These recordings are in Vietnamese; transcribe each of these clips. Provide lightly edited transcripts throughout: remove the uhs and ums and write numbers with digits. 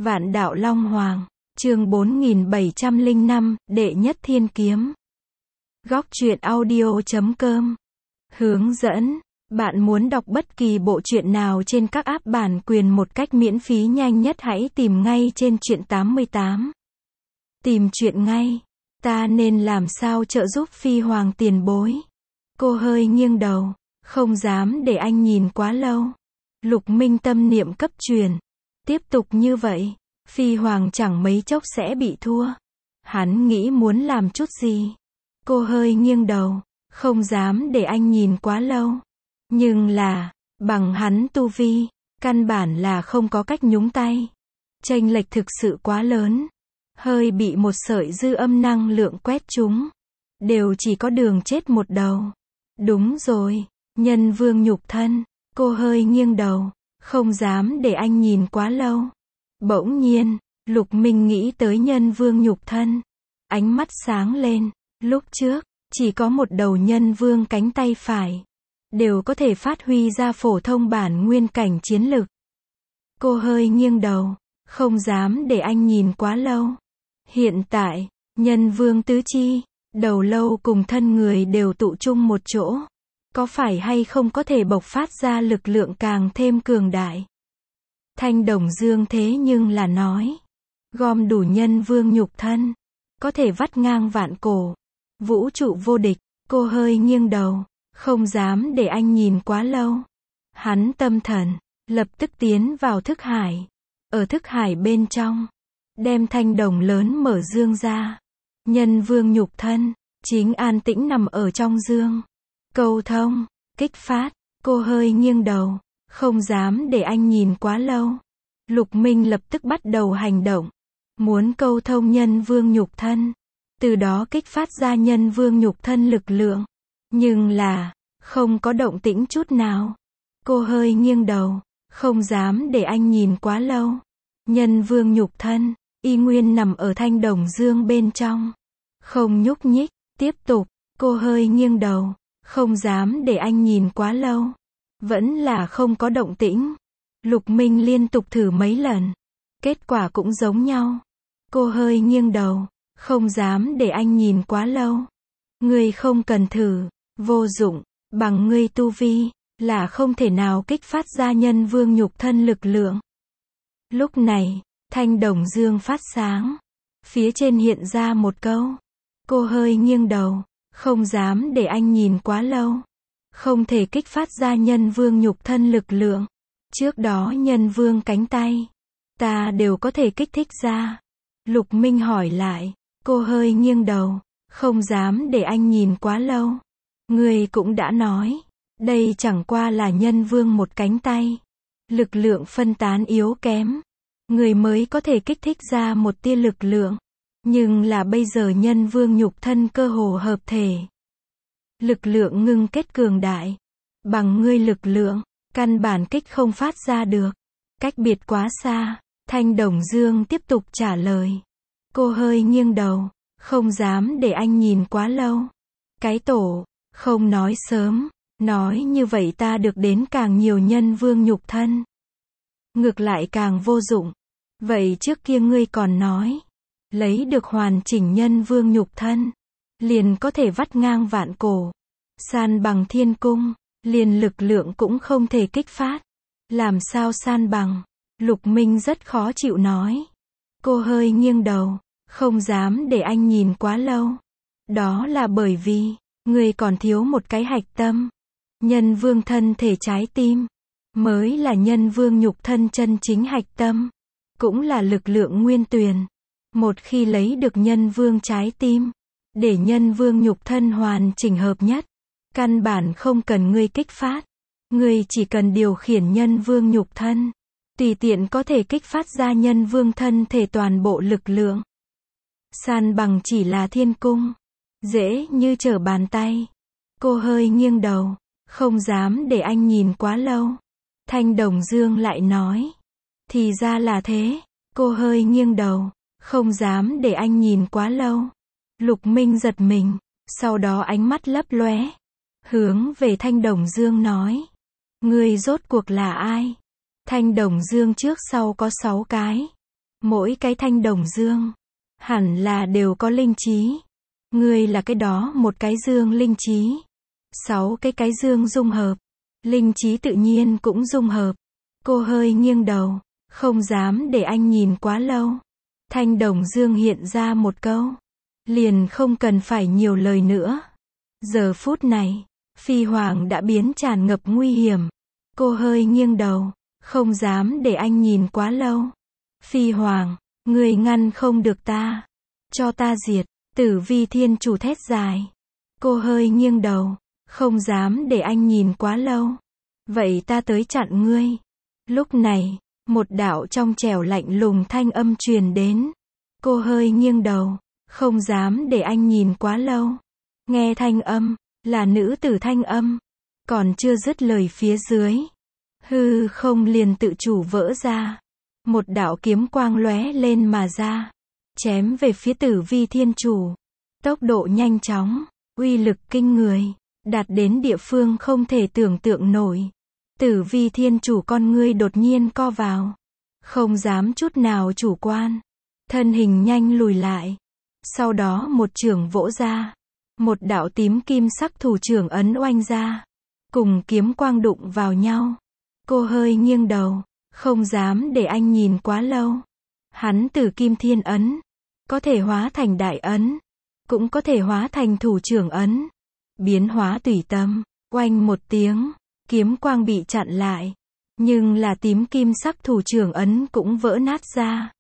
Vạn đạo Long Hoàng, chương 4705, đệ nhất thiên kiếm. Góc truyện audio.com. Hướng dẫn. Bạn muốn đọc bất kỳ bộ truyện nào trên các app bản quyền một cách miễn phí nhanh nhất hãy tìm ngay trên truyện 88. Tìm truyện ngay. Ta nên làm sao trợ giúp Phi Hoàng tiền bối? Cô hơi nghiêng đầu, không dám để anh nhìn quá lâu. Lục Minh tâm niệm cấp truyền. Tiếp tục như vậy, Phi Hoàng chẳng mấy chốc sẽ bị thua. Hắn nghĩ muốn làm chút gì? Cô hơi nghiêng đầu, không dám để anh nhìn quá lâu. Nhưng là, bằng hắn tu vi, căn bản là không có cách nhúng tay. Chênh lệch thực sự quá lớn. Hơi bị một sợi dư âm năng lượng quét trúng. Đều chỉ có đường chết một đầu. Đúng rồi, nhân vương nhục thân. Cô hơi nghiêng đầu, không dám để anh nhìn quá lâu. Bỗng nhiên, Lục Minh nghĩ tới nhân vương nhục thân. Ánh mắt sáng lên, lúc trước, chỉ có một đầu nhân vương cánh tay phải. Đều có thể phát huy ra phổ thông bản nguyên cảnh chiến lực. Cô hơi nghiêng đầu, không dám để anh nhìn quá lâu. Hiện tại, nhân vương tứ chi, đầu lâu cùng thân người đều tụ chung một chỗ. Có phải hay không có thể bộc phát ra lực lượng càng thêm cường đại? Thanh Đồng Dương thế nhưng là nói, gom đủ nhân vương nhục thân, có thể vắt ngang vạn cổ, vũ trụ vô địch. Cô hơi nghiêng đầu, không dám để anh nhìn quá lâu. Hắn tâm thần, lập tức tiến vào thức hải. Ở thức hải bên trong, đem thanh đồng lớn mở dương ra. Nhân vương nhục thân, chính an tĩnh nằm ở trong dương. Câu thông, kích phát, cô hơi nghiêng đầu, không dám để anh nhìn quá lâu. Lục Minh lập tức bắt đầu hành động, muốn câu thông nhân vương nhục thân, từ đó kích phát ra nhân vương nhục thân lực lượng. Nhưng là, không có động tĩnh chút nào. Cô hơi nghiêng đầu, không dám để anh nhìn quá lâu. Nhân vương nhục thân, y nguyên nằm ở thanh đồng dương bên trong. Không nhúc nhích, tiếp tục, cô hơi nghiêng đầu. Không dám để anh nhìn quá lâu. Vẫn là không có động tĩnh. Lục Minh liên tục thử mấy lần. Kết quả cũng giống nhau. Cô hơi nghiêng đầu. Không dám để anh nhìn quá lâu. Ngươi không cần thử. Vô dụng. Bằng ngươi tu vi, là không thể nào kích phát ra nhân vương nhục thân lực lượng. Lúc này, thanh đồng dương phát sáng. Phía trên hiện ra một câu. Cô hơi nghiêng đầu. Không dám để anh nhìn quá lâu. Không thể kích phát ra nhân vương nhục thân lực lượng. Trước đó nhân vương cánh tay, ta đều có thể kích thích ra. Lục Minh hỏi lại. Cô hơi nghiêng đầu. Không dám để anh nhìn quá lâu. Ngươi cũng đã nói. Đây chẳng qua là nhân vương một cánh tay. Lực lượng phân tán yếu kém. Người mới có thể kích thích ra một tia lực lượng. Nhưng là bây giờ nhân vương nhục thân cơ hồ hợp thể. Lực lượng ngưng kết cường đại. Bằng ngươi lực lượng, căn bản kích không phát ra được. Cách biệt quá xa. Thanh Đồng Dương tiếp tục trả lời. Cô hơi nghiêng đầu, không dám để anh nhìn quá lâu. Cái tổ, không nói sớm, nói như vậy ta được đến càng nhiều nhân vương nhục thân. Ngược lại càng vô dụng. Vậy trước kia ngươi còn nói, lấy được hoàn chỉnh nhân vương nhục thân, liền có thể vắt ngang vạn cổ, san bằng thiên cung, liền lực lượng cũng không thể kích phát. Làm sao san bằng? Lục Minh rất khó chịu nói. Cô hơi nghiêng đầu, không dám để anh nhìn quá lâu. Đó là bởi vì, người còn thiếu một cái hạch tâm. Nhân vương thân thể trái tim, mới là nhân vương nhục thân chân chính hạch tâm. Cũng là lực lượng nguyên tuyền. Một khi lấy được nhân vương trái tim, để nhân vương nhục thân hoàn chỉnh hợp nhất, căn bản không cần ngươi kích phát. Ngươi chỉ cần điều khiển nhân vương nhục thân, tùy tiện có thể kích phát ra nhân vương thân thể toàn bộ lực lượng. San bằng chỉ là thiên cung, dễ như trở bàn tay. Cô hơi nghiêng đầu, không dám để anh nhìn quá lâu. Thanh Đồng Dương lại nói. Thì ra là thế. Cô hơi nghiêng đầu, không dám để anh nhìn quá lâu. Lục Minh giật mình, sau đó ánh mắt lấp lóe, hướng về Thanh Đồng Dương nói. Ngươi rốt cuộc là ai? Thanh Đồng Dương trước sau có 6 cái. Mỗi cái thanh đồng dương, hẳn là đều có linh trí. Ngươi là cái đó một cái dương linh trí. 6 cái dương dung hợp. Linh trí tự nhiên cũng dung hợp. Cô hơi nghiêng đầu, không dám để anh nhìn quá lâu. Thanh đồng dương hiện ra một câu. Liền không cần phải nhiều lời nữa. Giờ phút này, Phi Hoàng đã biến tràn ngập nguy hiểm. Cô hơi nghiêng đầu, không dám để anh nhìn quá lâu. Phi Hoàng, người ngăn không được ta. Cho ta diệt. Tử Vi Thiên Chủ thét dài. Cô hơi nghiêng đầu, không dám để anh nhìn quá lâu. Vậy ta tới chặn ngươi. Lúc này, một đạo trong trẻo lạnh lùng thanh âm truyền đến. Cô hơi nghiêng đầu, không dám để anh nhìn quá lâu. Nghe thanh âm, là nữ tử thanh âm. Còn chưa dứt lời phía dưới. Hư không liền tự chủ vỡ ra. Một đạo kiếm quang lóe lên mà ra. Chém về phía Tử Vi Thiên Chủ. Tốc độ nhanh chóng, uy lực kinh người, đạt đến địa phương không thể tưởng tượng nổi. Tử Vi Thiên Chủ con ngươi đột nhiên co vào. Không dám chút nào chủ quan. Thân hình nhanh lùi lại. Sau đó một chưởng vỗ ra. Một đạo tím kim sắc thủ chưởng ấn oanh ra. Cùng kiếm quang đụng vào nhau. Cô hơi nghiêng đầu, không dám để anh nhìn quá lâu. Hắn từ kim thiên ấn, có thể hóa thành đại ấn, cũng có thể hóa thành thủ chưởng ấn. Biến hóa tùy tâm, oanh một tiếng, kiếm quang bị chặn lại. Nhưng là tím kim sắc thủ chưởng ấn cũng vỡ nát ra.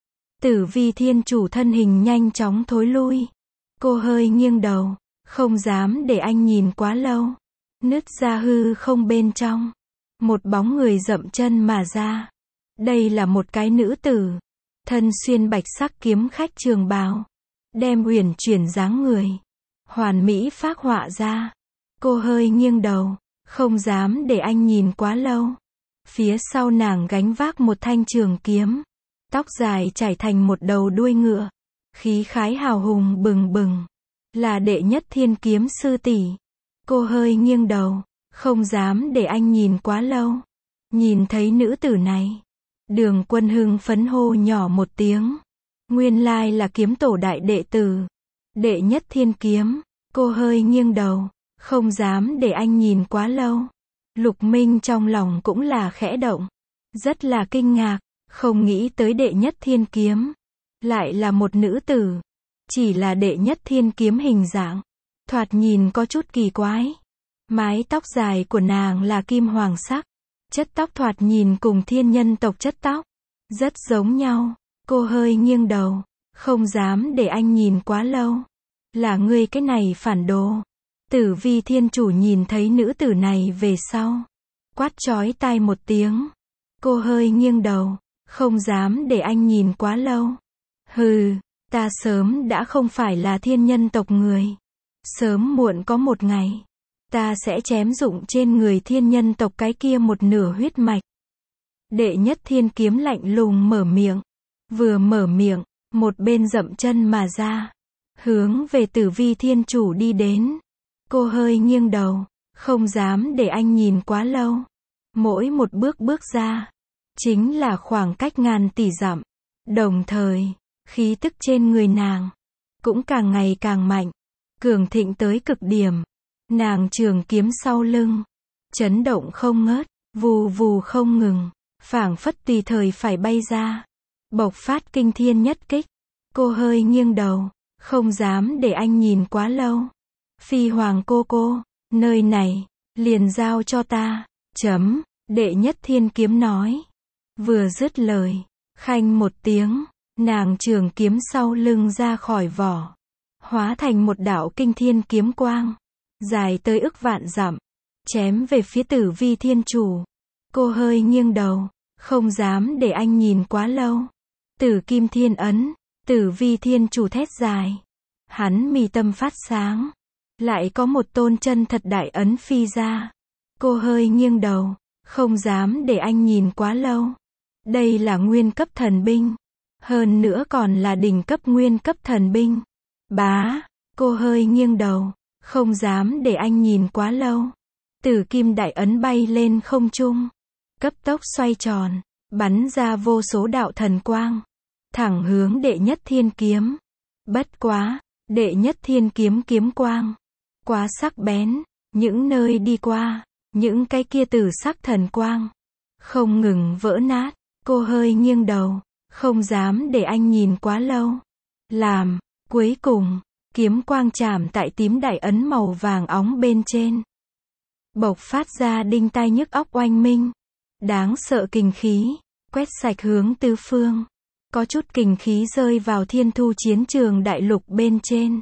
Tử Vi Thiên Chủ thân hình nhanh chóng thối lui. Cô hơi nghiêng đầu, không dám để anh nhìn quá lâu. Nứt ra hư không bên trong. Một bóng người dậm chân mà ra. Đây là một cái nữ tử. Thân xuyên bạch sắc kiếm khách trường bào. Đem uyển chuyển dáng người. Hoàn mỹ phác họa ra. Cô hơi nghiêng đầu, không dám để anh nhìn quá lâu. Phía sau nàng gánh vác một thanh trường kiếm. Tóc dài trải thành một đầu đuôi ngựa. Khí khái hào hùng bừng bừng. Là đệ nhất thiên kiếm sư tỷ. Cô hơi nghiêng đầu, không dám để anh nhìn quá lâu. Nhìn thấy nữ tử này. Đường Quân hưng phấn hô nhỏ một tiếng. Nguyên lai là kiếm tổ đại đệ tử. Đệ nhất thiên kiếm. Cô hơi nghiêng đầu, không dám để anh nhìn quá lâu. Lục Minh trong lòng cũng là khẽ động. Rất là kinh ngạc, không nghĩ tới đệ nhất thiên kiếm. Lại là một nữ tử. Chỉ là đệ nhất thiên kiếm hình dạng. Thoạt nhìn có chút kỳ quái. Mái tóc dài của nàng là kim hoàng sắc. Chất tóc thoạt nhìn cùng thiên nhân tộc chất tóc. Rất giống nhau. Cô hơi nghiêng đầu, không dám để anh nhìn quá lâu. Là ngươi cái này phản đồ. Tử Vi Thiên Chủ nhìn thấy nữ tử này về sau. Quát chói tai một tiếng. Cô hơi nghiêng đầu, không dám để anh nhìn quá lâu. Hừ, ta sớm đã không phải là thiên nhân tộc người. Sớm muộn có một ngày, ta sẽ chém dụng trên người thiên nhân tộc cái kia một nửa huyết mạch. Đệ nhất thiên kiếm lạnh lùng mở miệng. Vừa mở miệng, một bên dậm chân mà ra. Hướng về Tử Vi Thiên Chủ đi đến. Cô hơi nghiêng đầu, không dám để anh nhìn quá lâu. Mỗi một bước bước ra, chính là khoảng cách ngàn tỷ dặm. Đồng thời, khí tức trên người nàng cũng càng ngày càng mạnh, cường thịnh tới cực điểm. Nàng trường kiếm sau lưng, chấn động không ngớt, vù vù không ngừng, phảng phất tùy thời phải bay ra, bộc phát kinh thiên nhất kích. Cô hơi nghiêng đầu, không dám để anh nhìn quá lâu. Phi Hoàng cô, nơi này, liền giao cho ta. Chấm, đệ nhất thiên kiếm nói. Vừa dứt lời, khanh một tiếng, nàng trường kiếm sau lưng ra khỏi vỏ. Hóa thành một đạo kinh thiên kiếm quang. Dài tới ức vạn dặm. Chém về phía Tử Vi Thiên Chủ. Cô hơi nghiêng đầu, không dám để anh nhìn quá lâu. Tử Kim Thiên Ấn. Tử Vi Thiên Chủ thét dài. Hắn mi tâm phát sáng. Lại có một tôn chân thật đại ấn phi ra. Cô hơi nghiêng đầu, không dám để anh nhìn quá lâu. Đây là nguyên cấp thần binh. Hơn nữa còn là đỉnh cấp nguyên cấp thần binh. Bá, cô hơi nghiêng đầu, không dám để anh nhìn quá lâu. Tử Kim đại ấn bay lên không trung. Cấp tốc xoay tròn, bắn ra vô số đạo thần quang. thẳng hướng đệ nhất thiên kiếm. Bất quá, đệ nhất thiên kiếm kiếm quang quá sắc bén, những nơi đi qua, những cái kia tử sắc thần quang không ngừng vỡ nát. Cô hơi nghiêng đầu, không dám để anh nhìn quá lâu. Cuối cùng, kiếm quang chạm tại tím đại ấn màu vàng óng bên trên, bộc phát ra đinh tai nhức óc oanh minh. Đáng sợ kình khí, quét sạch hướng tứ phương. Có chút kình khí rơi vào thiên thu chiến trường đại lục bên trên.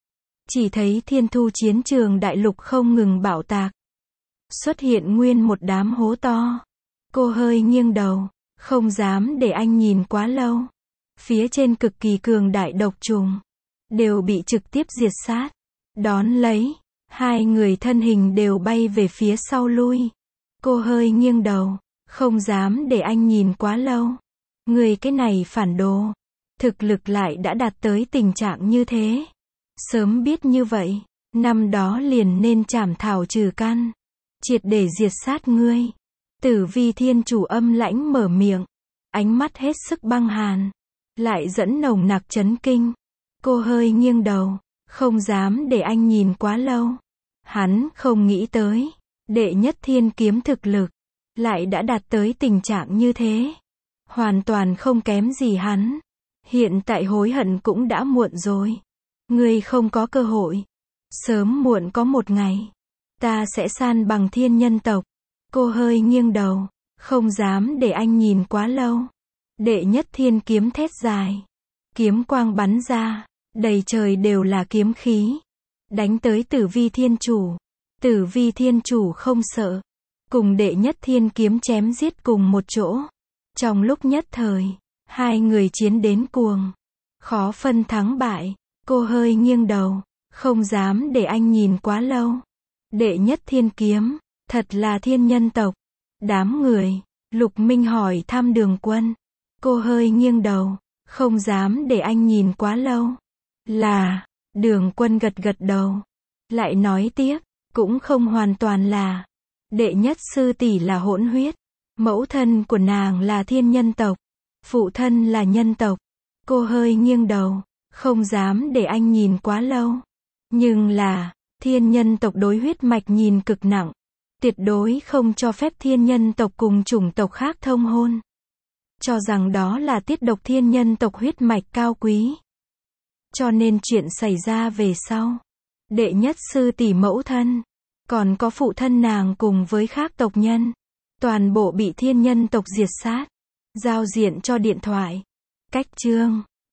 Chỉ thấy thiên thu chiến trường đại lục không ngừng bạo tạc. Xuất hiện nguyên một đám hố to. Cô hơi nghiêng đầu, không dám để anh nhìn quá lâu. Phía trên cực kỳ cường đại độc trùng đều bị trực tiếp diệt sát. Đón lấy, hai người thân hình đều bay về phía sau lui. Cô hơi nghiêng đầu, không dám để anh nhìn quá lâu. Người cái này phản đồ, thực lực lại đã đạt tới tình trạng như thế. Sớm biết như vậy, năm đó liền nên trảm thảo trừ căn, triệt để diệt sát ngươi. Tử Vi thiên chủ âm lãnh mở miệng, ánh mắt hết sức băng hàn, lại dẫn nồng nặc chấn kinh. Cô hơi nghiêng đầu, không dám để anh nhìn quá lâu. Hắn không nghĩ tới, đệ nhất thiên kiếm thực lực lại đã đạt tới tình trạng như thế. Hoàn toàn không kém gì hắn. Hiện tại hối hận cũng đã muộn rồi. Ngươi không có cơ hội. Sớm muộn có một ngày, ta sẽ san bằng thiên nhân tộc. Cô hơi nghiêng đầu, không dám để anh nhìn quá lâu. Đệ nhất thiên kiếm thét dài, kiếm quang bắn ra, đầy trời đều là kiếm khí, đánh tới Tử Vi thiên chủ. Tử Vi thiên chủ không sợ, cùng đệ nhất thiên kiếm chém giết cùng một chỗ. Trong lúc nhất thời, hai người chiến đến cuồng, khó phân thắng bại. Cô hơi nghiêng đầu, không dám để anh nhìn quá lâu. Đệ nhất thiên kiếm, thật là thiên nhân tộc. Đám người, Lục Minh hỏi thăm Đường Quân. Cô hơi nghiêng đầu, không dám để anh nhìn quá lâu. Là, Đường Quân gật gật đầu. Lại nói tiếp, cũng không hoàn toàn là. Đệ nhất sư tỷ là hỗn huyết. Mẫu thân của nàng là thiên nhân tộc. Phụ thân là nhân tộc. Cô hơi nghiêng đầu, không dám để anh nhìn quá lâu. Nhưng là, thiên nhân tộc đối huyết mạch nhìn cực nặng. Tuyệt đối không cho phép thiên nhân tộc cùng chủng tộc khác thông hôn. Cho rằng đó là tiết độc thiên nhân tộc huyết mạch cao quý. Cho nên chuyện xảy ra về sau, đệ nhất sư tỷ mẫu thân, còn có phụ thân nàng cùng với khác tộc nhân, toàn bộ bị thiên nhân tộc diệt sát. Giao diện cho điện thoại. Cách chương